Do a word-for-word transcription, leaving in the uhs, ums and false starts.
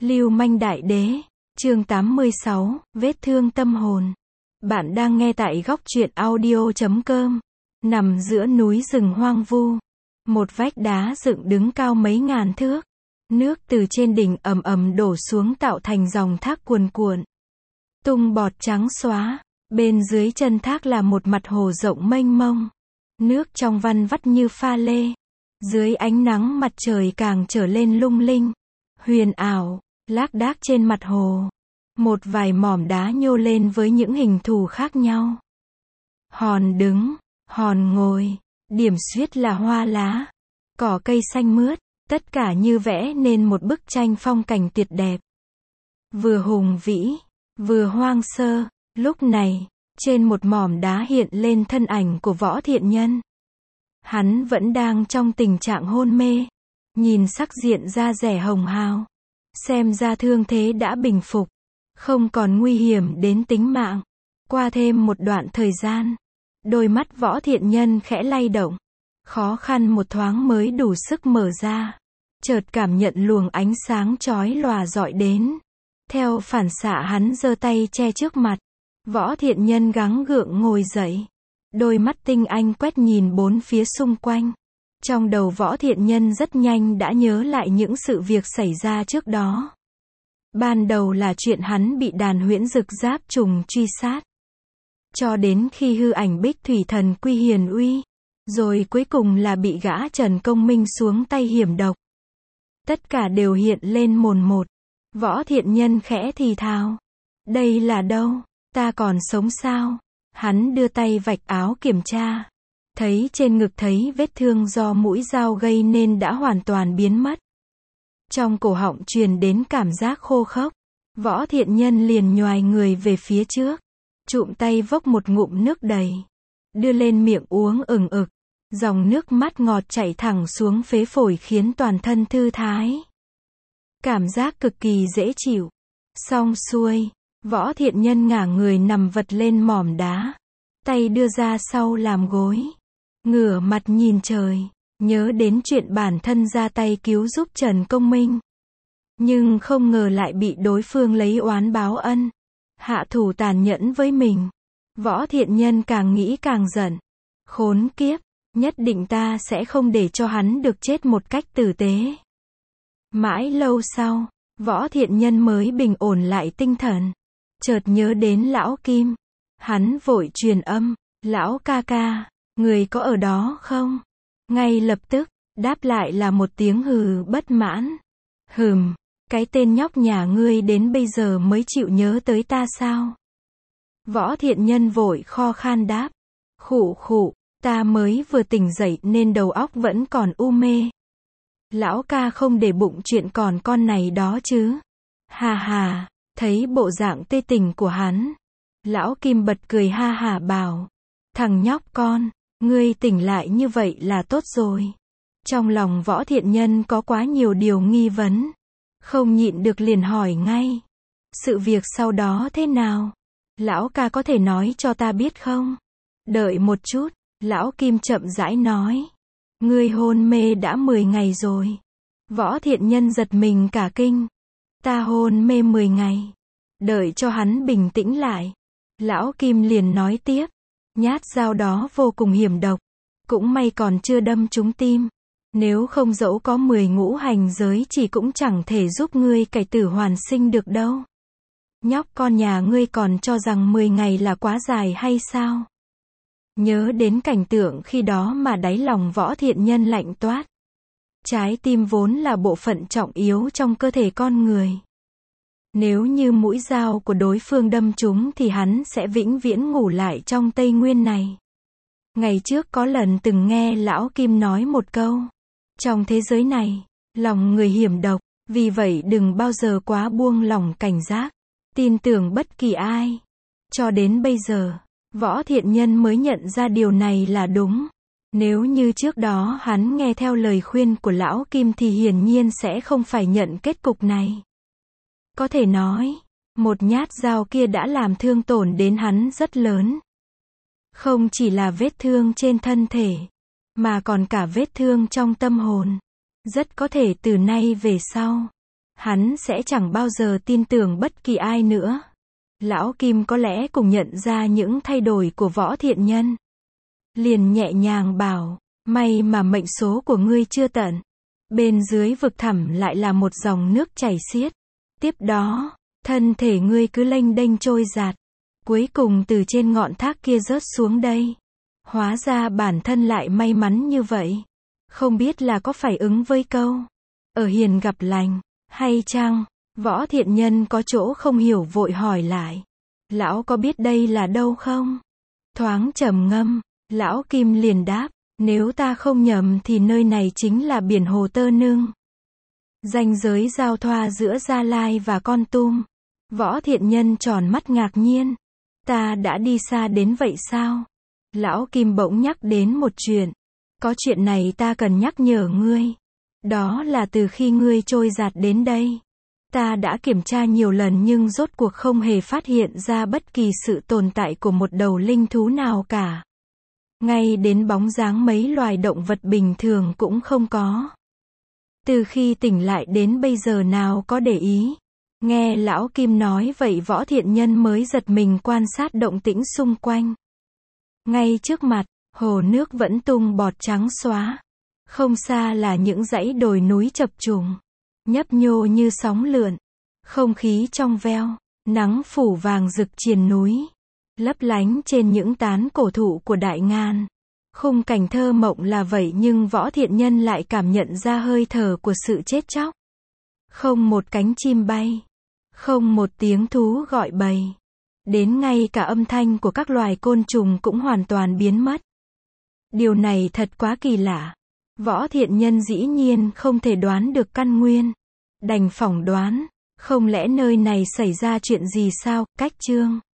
Lưu manh đại đế, chương tám mươi sáu, vết thương tâm hồn. Bạn đang nghe tại góc truyện audio chấm com. Nằm giữa núi rừng hoang vu, một vách đá dựng đứng cao mấy ngàn thước. Nước từ trên đỉnh ầm ầm đổ xuống tạo thành dòng thác cuồn cuộn. Tung bọt trắng xóa, bên dưới chân thác là một mặt hồ rộng mênh mông. Nước trong văn vắt như pha lê. Dưới ánh nắng mặt trời càng trở lên lung linh, huyền ảo, lác đác trên mặt hồ. Một vài mỏm đá nhô lên với những hình thù khác nhau. Hòn đứng, hòn ngồi, điểm xuyết là hoa lá, cỏ cây xanh mướt, tất cả như vẽ nên một bức tranh phong cảnh tuyệt đẹp. Vừa hùng vĩ, vừa hoang sơ. Lúc này, trên một mỏm đá hiện lên thân ảnh của Võ Thiện Nhân. Hắn vẫn đang trong tình trạng hôn mê. Nhìn sắc diện da dẻ hồng hào, xem ra thương thế đã bình phục, không còn nguy hiểm đến tính mạng. Qua thêm một đoạn thời gian, đôi mắt Võ Thiện Nhân khẽ lay động, khó khăn một thoáng mới đủ sức mở ra. Chợt cảm nhận luồng ánh sáng chói lòa dọi đến. Theo phản xạ hắn giơ tay che trước mặt. Võ Thiện Nhân gắng gượng ngồi dậy. Đôi mắt tinh anh quét nhìn bốn phía xung quanh. Trong đầu Võ Thiện Nhân rất nhanh đã nhớ lại những sự việc xảy ra trước đó. Ban đầu là chuyện hắn bị đàn huyễn dực giáp trùng truy sát. Cho đến khi hư ảnh Bích Thủy Thần Quy hiền uy. Rồi cuối cùng là bị gã Trần Công Minh xuống tay hiểm độc. Tất cả đều hiện lên mồn một. Võ Thiện Nhân khẽ thì thào. Đây là đâu? Ta còn sống sao? Hắn đưa tay vạch áo kiểm tra. Thấy trên ngực thấy vết thương do mũi dao gây nên đã hoàn toàn biến mất. Trong cổ họng truyền đến cảm giác khô khốc. Võ Thiện Nhân liền nhoài người về phía trước. Trụm tay vốc một ngụm nước đầy. Đưa lên miệng uống ừng ực. Dòng nước mắt ngọt chảy thẳng xuống phế phổi khiến toàn thân thư thái. Cảm giác cực kỳ dễ chịu. Xong xuôi, Võ Thiện Nhân ngả người nằm vật lên mỏm đá. Tay đưa ra sau làm gối. Ngửa mặt nhìn trời, nhớ đến chuyện bản thân ra tay cứu giúp Trần Công Minh. Nhưng không ngờ lại bị đối phương lấy oán báo ân. Hạ thủ tàn nhẫn với mình. Võ Thiện Nhân càng nghĩ càng giận. Khốn kiếp, nhất định ta sẽ không để cho hắn được chết một cách tử tế. Mãi lâu sau, Võ Thiện Nhân mới bình ổn lại tinh thần. Chợt nhớ đến Lão Kim. Hắn vội truyền âm, Lão ca ca, người có ở đó không? Ngay lập tức, đáp lại là một tiếng hừ bất mãn. Hừm, cái tên nhóc nhà ngươi đến bây giờ mới chịu nhớ tới ta sao? Võ Thiện Nhân vội kho khan đáp. Khụ khụ, ta mới vừa tỉnh dậy nên đầu óc vẫn còn u mê. Lão ca không để bụng chuyện còn con này đó chứ? Hà hà, thấy bộ dạng tê tỉnh của hắn. Lão Kim bật cười ha hà bảo. Thằng nhóc con, ngươi tỉnh lại như vậy là tốt rồi. Trong lòng Võ Thiện Nhân có quá nhiều điều nghi vấn. Không nhịn được liền hỏi ngay. Sự việc sau đó thế nào? Lão ca có thể nói cho ta biết không? Đợi một chút, Lão Kim chậm rãi nói. Ngươi hôn mê đã mười ngày rồi. Võ Thiện Nhân giật mình cả kinh. Ta hôn mê mười ngày. Đợi cho hắn bình tĩnh lại. Lão Kim liền nói tiếp. Nhát dao đó vô cùng hiểm độc. Cũng may còn chưa đâm trúng tim. Nếu không dẫu có mười ngũ hành giới chỉ cũng chẳng thể giúp ngươi cải tử hoàn sinh được đâu. Nhóc con nhà ngươi còn cho rằng mười ngày là quá dài hay sao? Nhớ đến cảnh tượng khi đó mà đáy lòng Võ Thiện Nhân lạnh toát. Trái tim vốn là bộ phận trọng yếu trong cơ thể con người. Nếu như mũi dao của đối phương đâm trúng thì hắn sẽ vĩnh viễn ngủ lại trong Tây Nguyên này. Ngày trước có lần từng nghe Lão Kim nói một câu. Trong thế giới này, lòng người hiểm độc, vì vậy đừng bao giờ quá buông lỏng cảnh giác, tin tưởng bất kỳ ai. Cho đến bây giờ, Võ Thiện Nhân mới nhận ra điều này là đúng. Nếu như trước đó hắn nghe theo lời khuyên của Lão Kim thì hiển nhiên sẽ không phải nhận kết cục này. Có thể nói, một nhát dao kia đã làm thương tổn đến hắn rất lớn. Không chỉ là vết thương trên thân thể, mà còn cả vết thương trong tâm hồn. Rất có thể từ nay về sau, hắn sẽ chẳng bao giờ tin tưởng bất kỳ ai nữa. Lão Kim có lẽ cũng nhận ra những thay đổi của Võ Thiện Nhân. Liền nhẹ nhàng bảo, may mà mệnh số của ngươi chưa tận. Bên dưới vực thẳm lại là một dòng nước chảy xiết. Tiếp đó, thân thể ngươi cứ lênh đênh trôi dạt. Cuối cùng từ trên ngọn thác kia rớt xuống đây. Hóa ra bản thân lại may mắn như vậy. Không biết là có phải ứng với câu ở hiền gặp lành, hay chăng? Võ Thiện Nhân có chỗ không hiểu vội hỏi lại. Lão có biết đây là đâu không? Thoáng trầm ngâm, Lão Kim liền đáp, nếu ta không nhầm thì nơi này chính là biển Hồ Tơ Nưng. Ranh giới giao thoa giữa Gia Lai và Kon Tum. Võ Thiện Nhân tròn mắt ngạc nhiên. Ta đã đi xa đến vậy sao? Lão Kim bỗng nhắc đến một chuyện. Có chuyện này ta cần nhắc nhở ngươi. Đó là từ khi ngươi trôi dạt đến đây, ta đã kiểm tra nhiều lần nhưng rốt cuộc không hề phát hiện ra bất kỳ sự tồn tại của một đầu linh thú nào cả. Ngay đến bóng dáng mấy loài động vật bình thường cũng không có. Từ khi tỉnh lại đến bây giờ nào có để ý. Nghe Lão Kim nói vậy Võ Thiện Nhân mới giật mình quan sát động tĩnh xung quanh. Ngay trước mặt, hồ nước vẫn tung bọt trắng xóa. Không xa là những dãy đồi núi chập trùng, nhấp nhô như sóng lượn. Không khí trong veo, nắng phủ vàng rực triền núi, lấp lánh trên những tán cổ thụ của Đại Ngàn. Khung cảnh thơ mộng là vậy nhưng Võ Thiện Nhân lại cảm nhận ra hơi thở của sự chết chóc. Không một cánh chim bay, không một tiếng thú gọi bầy. Đến ngay cả âm thanh của các loài côn trùng cũng hoàn toàn biến mất. Điều này thật quá kỳ lạ. Võ Thiện Nhân dĩ nhiên không thể đoán được căn nguyên. Đành phỏng đoán, không lẽ nơi này xảy ra chuyện gì sao? Cách chương